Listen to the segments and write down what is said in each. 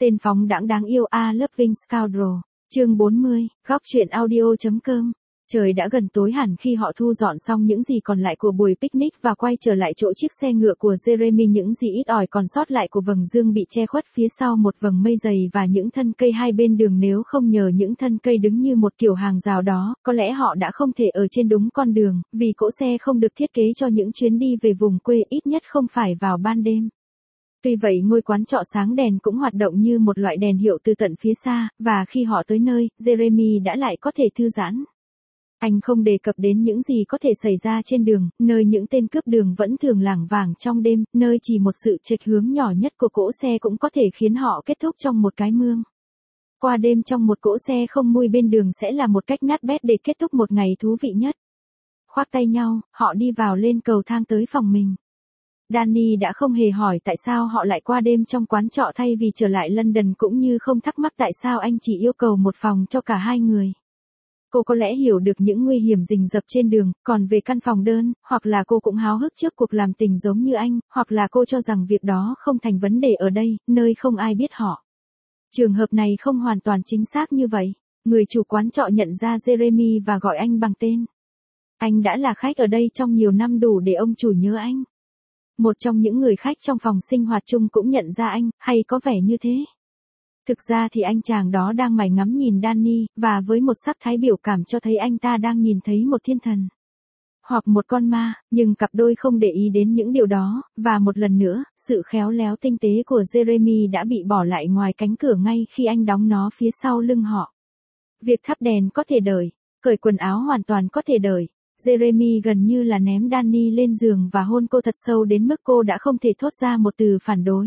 Tên phóng đãng đáng yêu A Loving Scoundrel. Chương 40, góc truyện audio.com. Trời đã gần tối hẳn khi họ thu dọn xong những gì còn lại của buổi picnic và quay trở lại chỗ chiếc xe ngựa của Jeremy. Những gì ít ỏi còn sót lại của vầng dương bị che khuất phía sau một vầng mây dày và những thân cây hai bên đường. Nếu không nhờ những thân cây đứng như một kiểu hàng rào đó, có lẽ họ đã không thể ở trên đúng con đường, vì cỗ xe không được thiết kế cho những chuyến đi về vùng quê, ít nhất không phải vào ban đêm. Tuy vậy ngôi quán trọ sáng đèn cũng hoạt động như một loại đèn hiệu từ tận phía xa, và khi họ tới nơi, Jeremy đã lại có thể thư giãn. Anh không đề cập đến những gì có thể xảy ra trên đường, nơi những tên cướp đường vẫn thường lảng vảng trong đêm, nơi chỉ một sự chệch hướng nhỏ nhất của cỗ xe cũng có thể khiến họ kết thúc trong một cái mương. Qua đêm trong một cỗ xe không mùi bên đường sẽ là một cách nát bét để kết thúc một ngày thú vị nhất. Khoác tay nhau, họ đi vào lên cầu thang tới phòng mình. Danny đã không hề hỏi tại sao họ lại qua đêm trong quán trọ thay vì trở lại London, cũng như không thắc mắc tại sao anh chỉ yêu cầu một phòng cho cả hai người. Cô có lẽ hiểu được những nguy hiểm rình rập trên đường, còn về căn phòng đơn, hoặc là cô cũng háo hức trước cuộc làm tình giống như anh, hoặc là cô cho rằng việc đó không thành vấn đề ở đây, nơi không ai biết họ. Trường hợp này không hoàn toàn chính xác như vậy. Người chủ quán trọ nhận ra Jeremy và gọi anh bằng tên. Anh đã là khách ở đây trong nhiều năm, đủ để ông chủ nhớ anh. Một trong những người khách trong phòng sinh hoạt chung cũng nhận ra anh, hay có vẻ như thế. Thực ra thì anh chàng đó đang mải ngắm nhìn Danny, và với một sắc thái biểu cảm cho thấy anh ta đang nhìn thấy một thiên thần. Hoặc một con ma, nhưng cặp đôi không để ý đến những điều đó, và một lần nữa, sự khéo léo tinh tế của Jeremy đã bị bỏ lại ngoài cánh cửa ngay khi anh đóng nó phía sau lưng họ. Việc thắp đèn có thể đợi, cởi quần áo hoàn toàn có thể đợi. Jeremy gần như là ném Danny lên giường và hôn cô thật sâu đến mức cô đã không thể thốt ra một từ phản đối.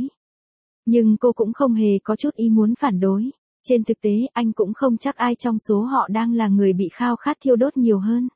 Nhưng cô cũng không hề có chút ý muốn phản đối. Trên thực tế, anh cũng không chắc ai trong số họ đang là người bị khao khát thiêu đốt nhiều hơn.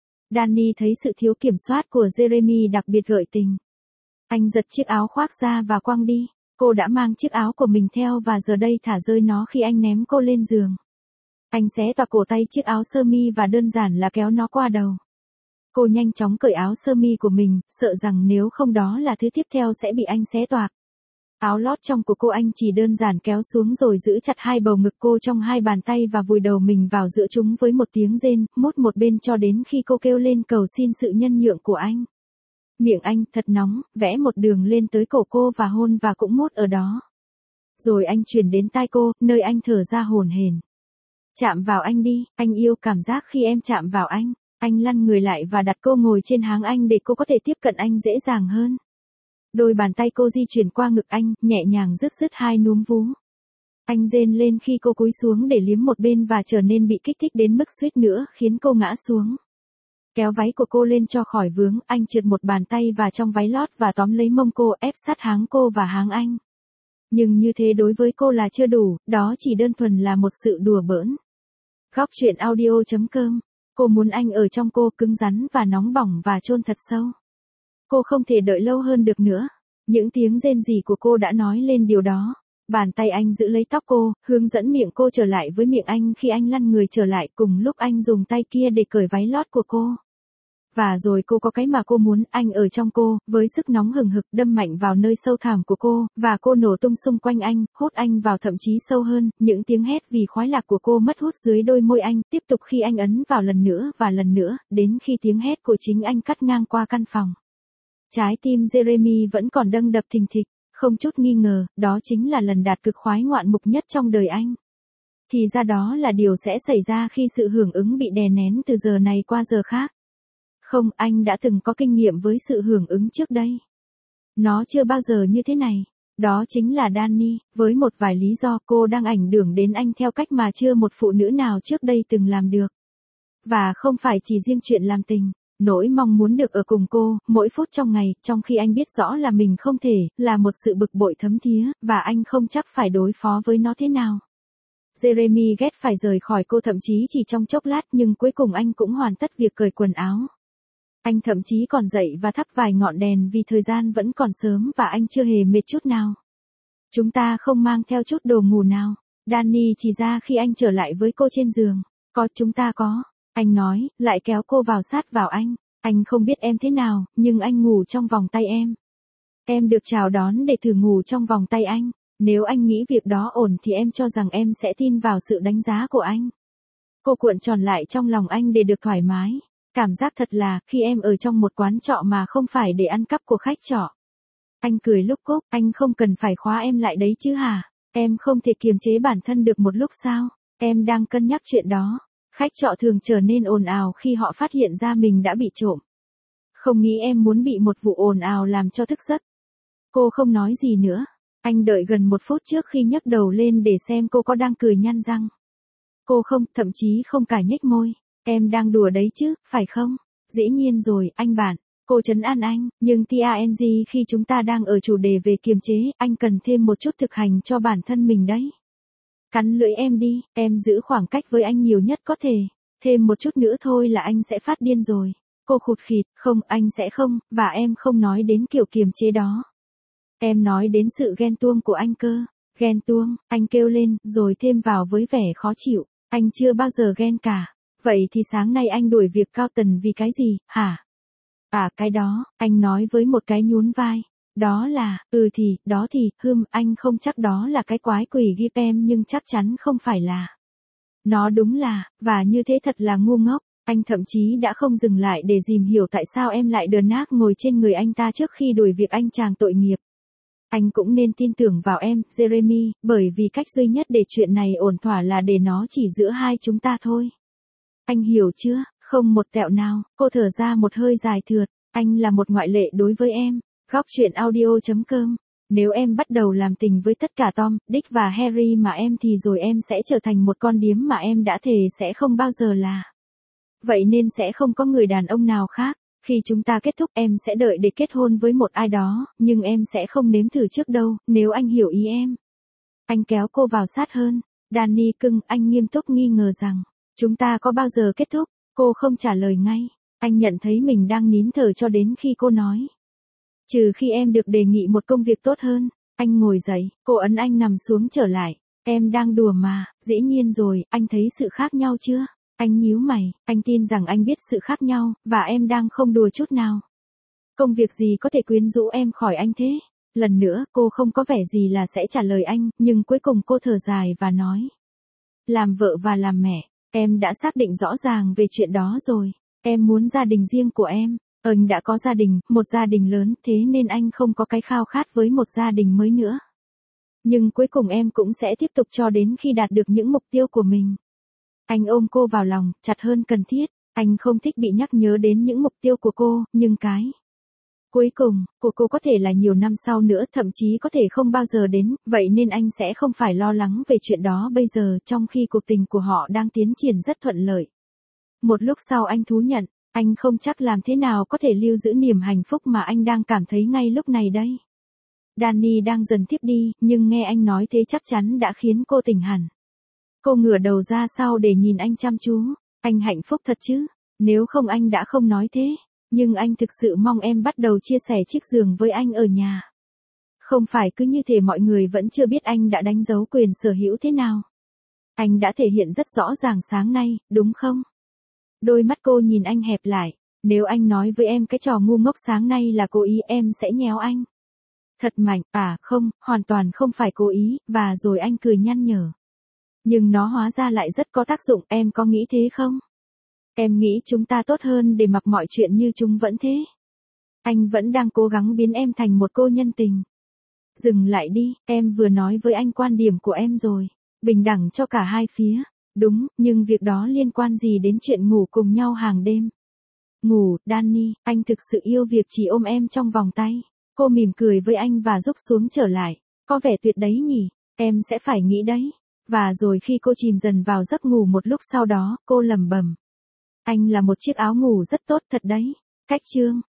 Danny thấy sự thiếu kiểm soát của Jeremy đặc biệt gợi tình. Anh giật chiếc áo khoác ra và quăng đi. Cô đã mang chiếc áo của mình theo và giờ đây thả rơi nó khi anh ném cô lên giường. Anh xé toạc cổ tay chiếc áo sơ mi và đơn giản là kéo nó qua đầu. Cô nhanh chóng cởi áo sơ mi của mình, sợ rằng nếu không đó là thứ tiếp theo sẽ bị anh xé toạc. Áo lót trong của cô anh chỉ đơn giản kéo xuống rồi giữ chặt hai bầu ngực cô trong hai bàn tay và vùi đầu mình vào giữa chúng với một tiếng rên, mút một bên cho đến khi cô kêu lên cầu xin sự nhân nhượng của anh. Miệng anh thật nóng, vẽ một đường lên tới cổ cô và hôn và cũng mút ở đó. Rồi anh chuyển đến tai cô, nơi anh thở ra hổn hển. Chạm vào anh đi, anh yêu cảm giác khi em chạm vào anh. Anh lăn người lại và đặt cô ngồi trên háng anh để cô có thể tiếp cận anh dễ dàng hơn. Đôi bàn tay cô di chuyển qua ngực anh, nhẹ nhàng rứt hai núm vú. Anh rên lên khi cô cúi xuống để liếm một bên và trở nên bị kích thích đến mức suýt nữa khiến cô ngã xuống. Kéo váy của cô lên cho khỏi vướng, anh trượt một bàn tay vào trong váy lót và tóm lấy mông cô, ép sát háng cô và háng anh. Nhưng như thế đối với cô là chưa đủ, đó chỉ đơn thuần là một sự đùa bỡn. Góc truyện audio.com. Cô muốn anh ở trong cô, cứng rắn và nóng bỏng và chôn thật sâu. Cô không thể đợi lâu hơn được nữa. Những tiếng rên rỉ của cô đã nói lên điều đó. Bàn tay anh giữ lấy tóc cô, hướng dẫn miệng cô trở lại với miệng anh khi anh lăn người trở lại, cùng lúc anh dùng tay kia để cởi váy lót của cô. Và rồi cô có cái mà cô muốn, anh ở trong cô, với sức nóng hừng hực đâm mạnh vào nơi sâu thẳm của cô, và cô nổ tung xung quanh anh, hút anh vào thậm chí sâu hơn, những tiếng hét vì khoái lạc của cô mất hút dưới đôi môi anh, tiếp tục khi anh ấn vào lần nữa và lần nữa, đến khi tiếng hét của chính anh cắt ngang qua căn phòng. Trái tim Jeremy vẫn còn đâng đập thình thịch, không chút nghi ngờ, đó chính là lần đạt cực khoái ngoạn mục nhất trong đời anh. Thì ra đó là điều sẽ xảy ra khi sự hưởng ứng bị đè nén từ giờ này qua giờ khác. Không, anh đã từng có kinh nghiệm với sự hưởng ứng trước đây. Nó chưa bao giờ như thế này. Đó chính là Danny, với một vài lý do cô đang ảnh hưởng đến anh theo cách mà chưa một phụ nữ nào trước đây từng làm được. Và không phải chỉ riêng chuyện làm tình. Nỗi mong muốn được ở cùng cô, mỗi phút trong ngày, trong khi anh biết rõ là mình không thể, là một sự bực bội thấm thía, và anh không chắc phải đối phó với nó thế nào. Jeremy ghét phải rời khỏi cô thậm chí chỉ trong chốc lát, nhưng cuối cùng anh cũng hoàn tất việc cởi quần áo. Anh thậm chí còn dậy và thắp vài ngọn đèn vì thời gian vẫn còn sớm và anh chưa hề mệt chút nào. Chúng ta không mang theo chút đồ ngủ nào. Danny chỉ ra khi anh trở lại với cô trên giường. Chúng ta có. Anh nói, lại kéo cô vào sát vào anh. Anh không biết em thế nào, nhưng anh ngủ trong vòng tay em. Em được chào đón để thử ngủ trong vòng tay anh. Nếu anh nghĩ việc đó ổn thì em cho rằng em sẽ tin vào sự đánh giá của anh. Cô cuộn tròn lại trong lòng anh để được thoải mái. Cảm giác thật là, khi em ở trong một quán trọ mà không phải để ăn cắp của khách trọ. Anh cười lúc cúc, anh không cần phải khóa em lại đấy chứ hả? Em không thể kiềm chế bản thân được một lúc sao? Em đang cân nhắc chuyện đó. Khách trọ thường trở nên ồn ào khi họ phát hiện ra mình đã bị trộm. Không nghĩ em muốn bị một vụ ồn ào làm cho thức giấc. Cô không nói gì nữa. Anh đợi gần 1 phút trước khi nhấc đầu lên để xem cô có đang cười nhăn răng. Cô không, thậm chí không cả nhếch môi. Em đang đùa đấy chứ, phải không? Dĩ nhiên rồi, anh bạn. Cô trấn an anh, nhưng TANG khi chúng ta đang ở chủ đề về kiềm chế, anh cần thêm một chút thực hành cho bản thân mình đấy. Cắn lưỡi em đi, em giữ khoảng cách với anh nhiều nhất có thể. Thêm một chút nữa thôi là anh sẽ phát điên rồi. Cô khụt khịt, không, anh sẽ không, và em không nói đến kiểu kiềm chế đó. Em nói đến sự ghen tuông của anh cơ. Ghen tuông, anh kêu lên, rồi thêm vào với vẻ khó chịu. Anh chưa bao giờ ghen cả. Vậy thì sáng nay anh đuổi việc Cao Tần vì cái gì, hả? À cái đó, anh nói với một cái nhún vai. Đó là, đó thì, anh không chắc đó là cái quái quỷ ghip em nhưng chắc chắn không phải là. Nó đúng là, và như thế thật là ngu ngốc. Anh thậm chí đã không dừng lại để tìm hiểu tại sao em lại đờ nác ngồi trên người anh ta trước khi đuổi việc anh chàng tội nghiệp. Anh cũng nên tin tưởng vào em, Jeremy, bởi vì cách duy nhất để chuyện này ổn thỏa là để nó chỉ giữa hai chúng ta thôi. Anh hiểu chưa? Không một tẹo nào. Cô thở ra một hơi dài thượt. Anh là một ngoại lệ đối với em. Góc chuyện audio.com. Nếu em bắt đầu làm tình với tất cả Tom, Dick và Harry mà em thì rồi em sẽ trở thành một con điếm mà em đã thề sẽ không bao giờ là. Vậy nên sẽ không có người đàn ông nào khác. Khi chúng ta kết thúc em sẽ đợi để kết hôn với một ai đó, nhưng em sẽ không nếm thử trước đâu, nếu anh hiểu ý em. Anh kéo cô vào sát hơn. Danny cưng, anh nghiêm túc nghi ngờ rằng, chúng ta có bao giờ kết thúc? Cô không trả lời ngay. Anh nhận thấy mình đang nín thở cho đến khi cô nói. Trừ khi em được đề nghị một công việc tốt hơn. Anh ngồi dậy, cô ấn anh nằm xuống trở lại. Em đang đùa mà, dĩ nhiên rồi, anh thấy sự khác nhau chưa? Anh nhíu mày, anh tin rằng anh biết sự khác nhau, và em đang không đùa chút nào. Công việc gì có thể quyến rũ em khỏi anh thế? Lần nữa, cô không có vẻ gì là sẽ trả lời anh, nhưng cuối cùng cô thở dài và nói. Làm vợ và làm mẹ, em đã xác định rõ ràng về chuyện đó rồi. Em muốn gia đình riêng của em. Anh đã có gia đình, một gia đình lớn, thế nên anh không có cái khao khát với một gia đình mới nữa. Nhưng cuối cùng em cũng sẽ tiếp tục cho đến khi đạt được những mục tiêu của mình. Anh ôm cô vào lòng, chặt hơn cần thiết. Anh không thích bị nhắc nhớ đến những mục tiêu của cô, nhưng cái cuối cùng, của cô có thể là nhiều năm sau nữa, thậm chí có thể không bao giờ đến, vậy nên anh sẽ không phải lo lắng về chuyện đó bây giờ, trong khi cuộc tình của họ đang tiến triển rất thuận lợi. Một lúc sau anh thú nhận, anh không chắc làm thế nào có thể lưu giữ niềm hạnh phúc mà anh đang cảm thấy ngay lúc này đây. Danny đang dần tiếp đi, nhưng nghe anh nói thế chắc chắn đã khiến cô tỉnh hẳn. Cô ngửa đầu ra sau để nhìn anh chăm chú. Anh hạnh phúc thật chứ? Nếu không anh đã không nói thế. Nhưng anh thực sự mong em bắt đầu chia sẻ chiếc giường với anh ở nhà. Không phải cứ như thể mọi người vẫn chưa biết anh đã đánh dấu quyền sở hữu thế nào. Anh đã thể hiện rất rõ ràng sáng nay, đúng không? Đôi mắt cô nhìn anh hẹp lại. Nếu anh nói với em cái trò ngu ngốc sáng nay là cố ý em sẽ nhéo anh. Thật mạnh, không, hoàn toàn không phải cố ý, và rồi anh cười nhăn nhở. Nhưng nó hóa ra lại rất có tác dụng, em có nghĩ thế không? Em nghĩ chúng ta tốt hơn để mặc mọi chuyện như chúng vẫn thế. Anh vẫn đang cố gắng biến em thành một cô nhân tình. Dừng lại đi, em vừa nói với anh quan điểm của em rồi. Bình đẳng cho cả hai phía. Đúng, nhưng việc đó liên quan gì đến chuyện ngủ cùng nhau hàng đêm? Ngủ, Danny, anh thực sự yêu việc chỉ ôm em trong vòng tay. Cô mỉm cười với anh và rúc xuống trở lại. Có vẻ tuyệt đấy nhỉ, em sẽ phải nghĩ đấy. Và rồi khi cô chìm dần vào giấc ngủ một lúc sau đó, cô lẩm bẩm. Anh là một chiếc áo ngủ rất tốt thật đấy. Cách chương